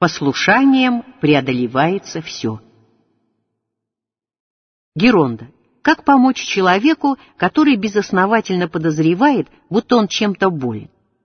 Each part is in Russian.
Послушанием преодолевается все. Геронда. Как помочь человеку, который безосновательно подозревает, будто он чем-то болен?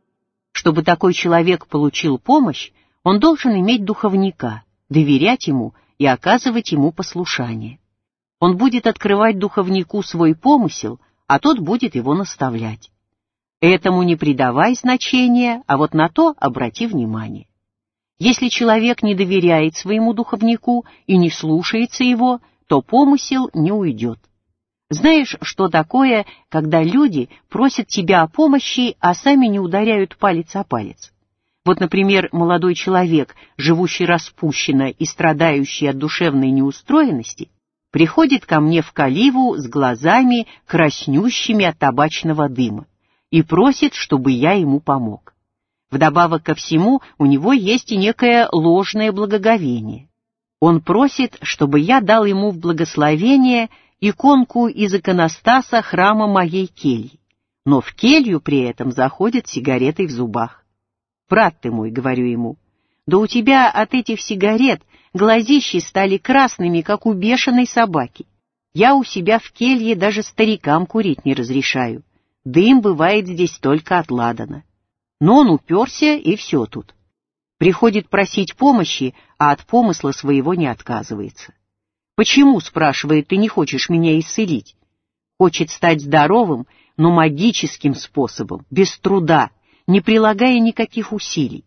Чтобы такой человек получил помощь, он должен иметь духовника, доверять ему и оказывать ему послушание. Он будет открывать духовнику свой помысел, а тот будет его наставлять. Этому не придавай значения, а вот на то обрати внимание. Если человек не доверяет своему духовнику и не слушается его, то помысел не уйдет. Знаешь, что такое, когда люди просят тебя о помощи, а сами не ударяют палец о палец? Вот, например, молодой человек, живущий распущенно и страдающий от душевной неустроенности, приходит ко мне в каливу с глазами, краснющими от табачного дыма, и просит, чтобы я ему помог. Вдобавок ко всему, у него есть и некое ложное благоговение. Он просит, чтобы я дал ему в благословение иконку из иконостаса храма моей кельи, но в келью при этом заходит с сигаретой в зубах. «Брат ты мой», — говорю ему, — «да у тебя от этих сигарет глазищи стали красными, как у бешеной собаки. Я у себя в келье даже старикам курить не разрешаю. Дым бывает здесь только от ладана». Но он уперся, и все тут. Приходит просить помощи, а от помысла своего не отказывается. «Почему, — спрашивает, — ты не хочешь меня исцелить?» Хочет стать здоровым, но магическим способом, без труда, не прилагая никаких усилий.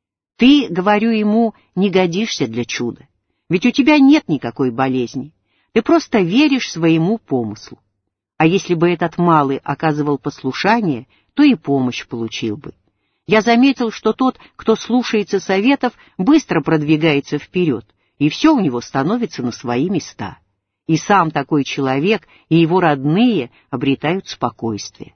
Ты, говорю ему, не годишься для чуда, ведь у тебя нет никакой болезни, ты просто веришь своему помыслу. А если бы этот малый оказывал послушание, то и помощь получил бы. Я заметил, что тот, кто слушается советов, быстро продвигается вперед, и все у него становится на свои места. И сам такой человек, и его родные обретают спокойствие.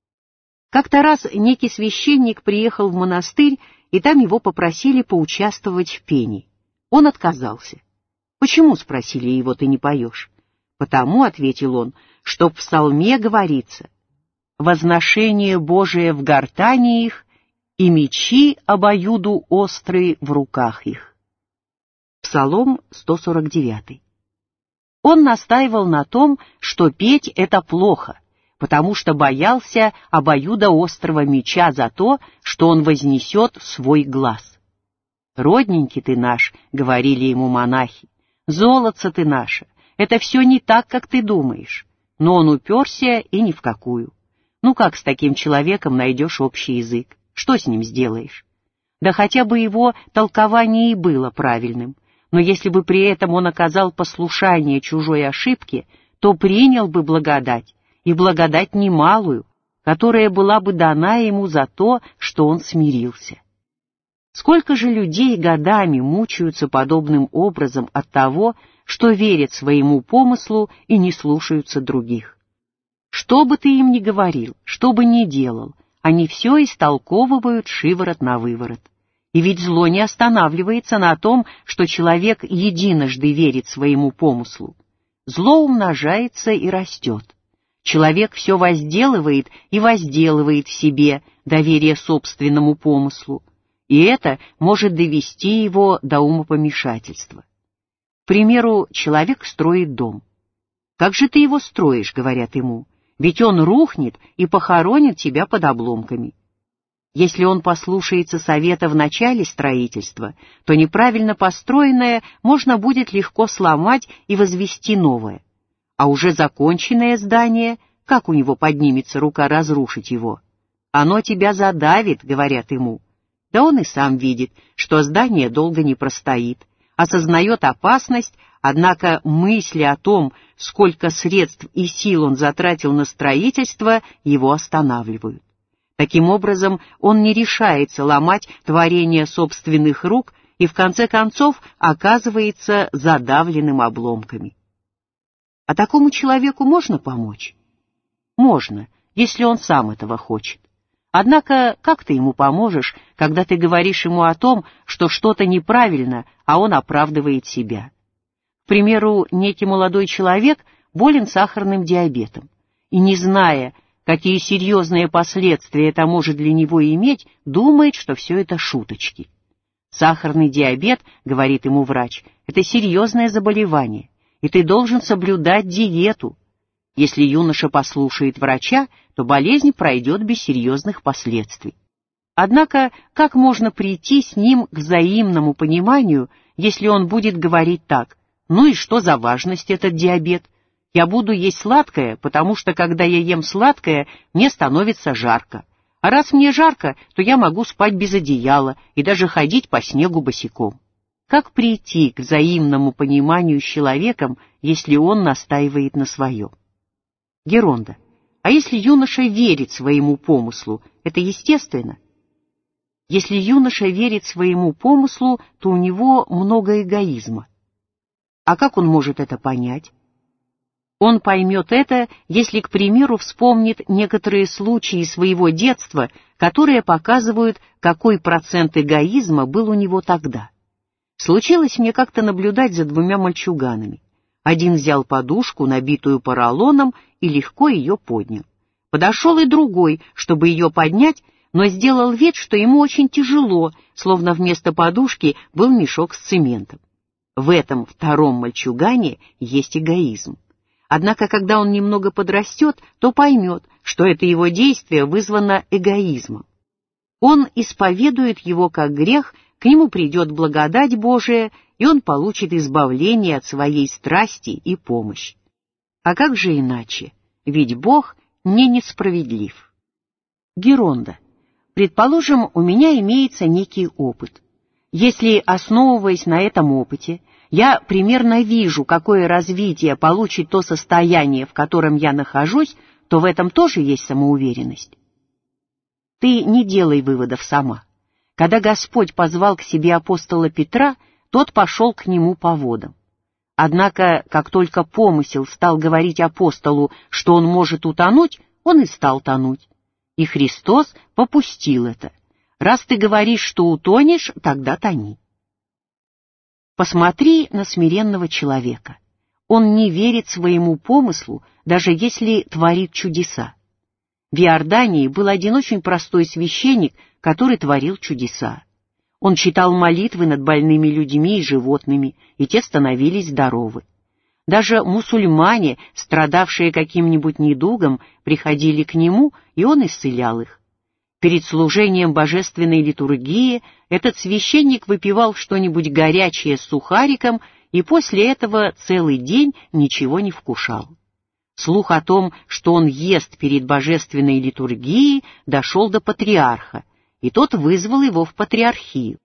Как-то раз некий священник приехал в монастырь, и там его попросили поучаствовать в пении. Он отказался. «Почему, — спросили его, — ты не поешь?» «Потому, — ответил он, — что в псалме говорится: возношение Божие в гортани их, и мечи обоюду острые в руках их». Псалом 149. Он настаивал на том, что петь — это плохо, потому что боялся обоюдоострого меча за то, что он вознесет свой глаз. «Родненький ты наш, — говорили ему монахи, — золотце ты наше, это все не так, как ты думаешь». Но он уперся и ни в какую. Ну как с таким человеком найдешь общий язык? Что с ним сделаешь? Да хотя бы его толкование и было правильным, но если бы при этом он оказал послушание чужой ошибке, то принял бы благодать, и благодать немалую, которая была бы дана ему за то, что он смирился. Сколько же людей годами мучаются подобным образом от того, что верят своему помыслу и не слушаются других. Что бы ты им ни говорил, что бы ни делал, они все истолковывают шиворот на выворот. И ведь зло не останавливается на том, что человек единожды верит своему помыслу. Зло умножается и растет. Человек все возделывает и возделывает в себе доверие собственному помыслу, и это может довести его до умопомешательства. К примеру, человек строит дом. «Как же ты его строишь?» — говорят ему. «Ведь он рухнет и похоронит тебя под обломками». Если он послушается совета в начале строительства, то неправильно построенное можно будет легко сломать и возвести новое. А уже законченное здание, как у него поднимется рука разрушить его? «Оно тебя задавит», — говорят ему. Да он и сам видит, что здание долго не простоит, осознает опасность, однако мысли о том, сколько средств и сил он затратил на строительство, его останавливают. Таким образом, он не решается ломать творение собственных рук и в конце концов оказывается задавленным обломками. А такому человеку можно помочь? Можно, если он сам этого хочет. Однако как ты ему поможешь, когда ты говоришь ему о том, что что-то неправильно, а он оправдывает себя? К примеру, некий молодой человек болен сахарным диабетом, и, не зная, какие серьезные последствия это может для него иметь, думает, что все это шуточки. Сахарный диабет, говорит ему врач, это серьезное заболевание, и ты должен соблюдать диету. Если юноша послушает врача, то болезнь пройдет без серьезных последствий. Однако, как можно прийти с ним к взаимному пониманию, если он будет говорить так: «Ну и что за важность этот диабет? Я буду есть сладкое, потому что, когда я ем сладкое, мне становится жарко. А раз мне жарко, то я могу спать без одеяла и даже ходить по снегу босиком». Как прийти к взаимному пониманию с человеком, если он настаивает на своем? Геронда. А если юноша верит своему помыслу, это естественно? Если юноша верит своему помыслу, то у него много эгоизма. А как он может это понять? Он поймет это, если, к примеру, вспомнит некоторые случаи своего детства, которые показывают, какой процент эгоизма был у него тогда. Случилось мне как-то наблюдать за двумя мальчуганами. Один взял подушку, набитую поролоном, и легко ее поднял. Подошел и другой, чтобы ее поднять, но сделал вид, что ему очень тяжело, словно вместо подушки был мешок с цементом. В этом втором мальчугане есть эгоизм. Однако, когда он немного подрастет, то поймет, что это его действие вызвано эгоизмом. Он исповедует его как грех, к нему придет благодать Божия, и он получит избавление от своей страсти и помощь. А как же иначе? Ведь Бог не несправедлив. Геронда. Предположим, у меня имеется некий опыт. Если, основываясь на этом опыте, я примерно вижу, какое развитие получит то состояние, в котором я нахожусь, то в этом тоже есть самоуверенность. Ты не делай выводов сама. Когда Господь позвал к себе апостола Петра, тот пошел к нему по водам. Однако, как только помысел стал говорить апостолу, что он может утонуть, он и стал тонуть. И Христос попустил это. Раз ты говоришь, что утонешь, тогда тони. Посмотри на смиренного человека. Он не верит своему помыслу, даже если творит чудеса. В Иордании был один очень простой священник, который творил чудеса. Он читал молитвы над больными людьми и животными, и те становились здоровы. Даже мусульмане, страдавшие каким-нибудь недугом, приходили к нему, и он исцелял их. Перед служением божественной литургии этот священник выпивал что-нибудь горячее с сухариком, и после этого целый день ничего не вкушал. Слух о том, что он ест перед божественной литургией, дошел до патриарха, и тот вызвал его в патриархию.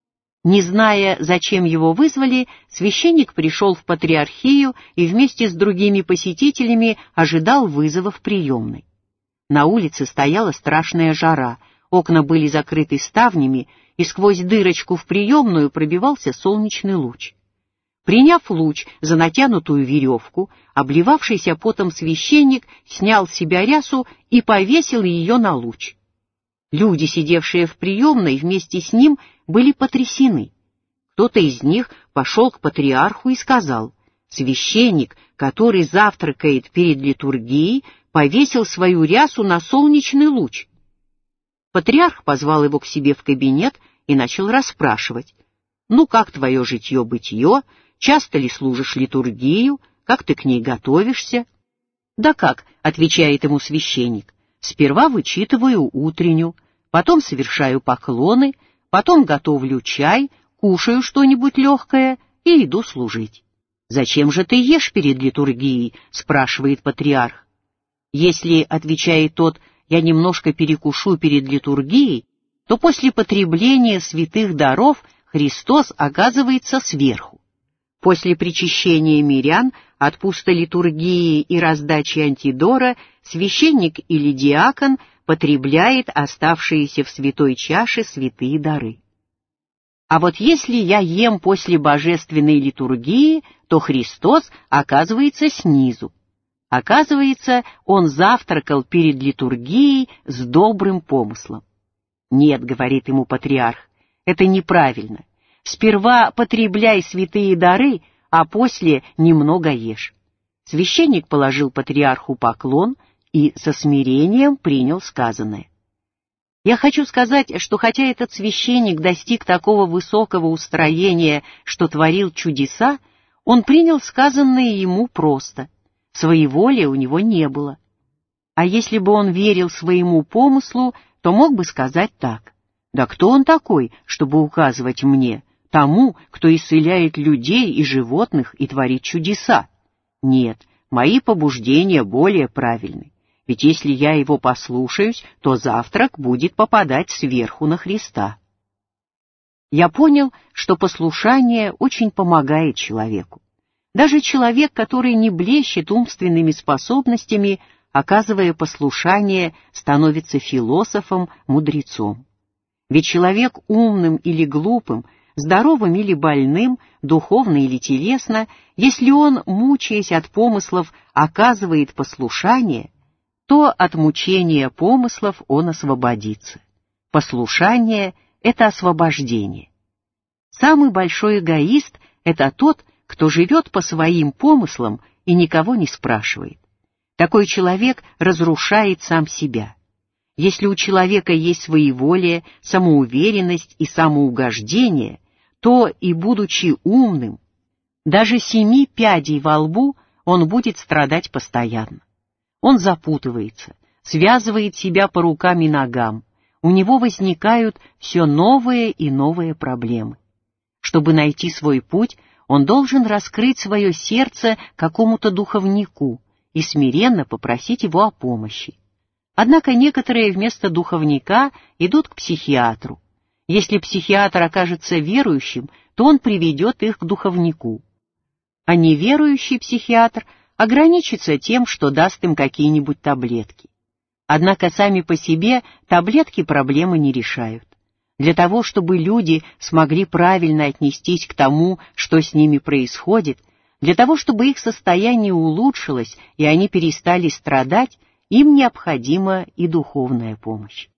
Не зная, зачем его вызвали, священник пришел в патриархию и вместе с другими посетителями ожидал вызова в приемной. На улице стояла страшная жара, окна были закрыты ставнями, и сквозь дырочку в приемную пробивался солнечный луч. Приняв луч за натянутую веревку, обливавшийся потом священник снял с себя рясу и повесил ее на луч. Люди, сидевшие в приемной вместе с ним, были потрясены. Кто-то из них пошел к патриарху и сказал: «Священник, который завтракает перед литургией, повесил свою рясу на солнечный луч». Патриарх позвал его к себе в кабинет и начал расспрашивать: «Ну, как твое житье-бытие? Часто ли служишь литургию? Как ты к ней готовишься?» «Да как», — отвечает ему священник, «сперва вычитываю утренню, потом совершаю поклоны, потом готовлю чай, кушаю что-нибудь легкое и иду служить». «Зачем же ты ешь перед литургией?» — спрашивает патриарх. «Если, — отвечает тот, — я немножко перекушу перед литургией, то после потребления святых даров Христос оказывается сверху. После причащения мирян, отпуста литургии и раздачи антидора священник или диакон потребляет оставшиеся в святой чаше святые дары. А вот если я ем после божественной литургии, то Христос оказывается снизу. Оказывается, он завтракал перед литургией с добрым помыслом. «Нет, — говорит ему патриарх, — это неправильно. Сперва потребляй святые дары, а после немного ешь». Священник положил патриарху поклон и со смирением принял сказанное. Я хочу сказать, что хотя этот священник достиг такого высокого устроения, что творил чудеса, он принял сказанное ему просто. Своеволия у него не было. А если бы он верил своему помыслу, то мог бы сказать так: «Да кто он такой, чтобы указывать мне, тому, кто исцеляет людей и животных и творит чудеса? Нет, мои побуждения более правильны. Ведь если я его послушаюсь, то завтрак будет попадать сверху на Христа». Я понял, что послушание очень помогает человеку. Даже человек, который не блещет умственными способностями, оказывая послушание, становится философом, мудрецом. Ведь человек умным или глупым, здоровым или больным, духовно или телесно, если он, мучаясь от помыслов, оказывает послушание, то от мучения помыслов он освободится. Послушание — это освобождение. Самый большой эгоист — это тот, кто живет по своим помыслам и никого не спрашивает. Такой человек разрушает сам себя. Если у человека есть своеволие, самоуверенность и самоугождение, то и будучи умным, даже 7 пядей во лбу, он будет страдать постоянно. Он запутывается, связывает себя по рукам и ногам, у него возникают все новые и новые проблемы. Чтобы найти свой путь, он должен раскрыть свое сердце какому-то духовнику и смиренно попросить его о помощи. Однако некоторые вместо духовника идут к психиатру. Если психиатр окажется верующим, то он приведет их к духовнику. А неверующий психиатр ограничится тем, что даст им какие-нибудь таблетки. Однако сами по себе таблетки проблемы не решают. Для того, чтобы люди смогли правильно отнестись к тому, что с ними происходит, для того, чтобы их состояние улучшилось и они перестали страдать, им необходима и духовная помощь.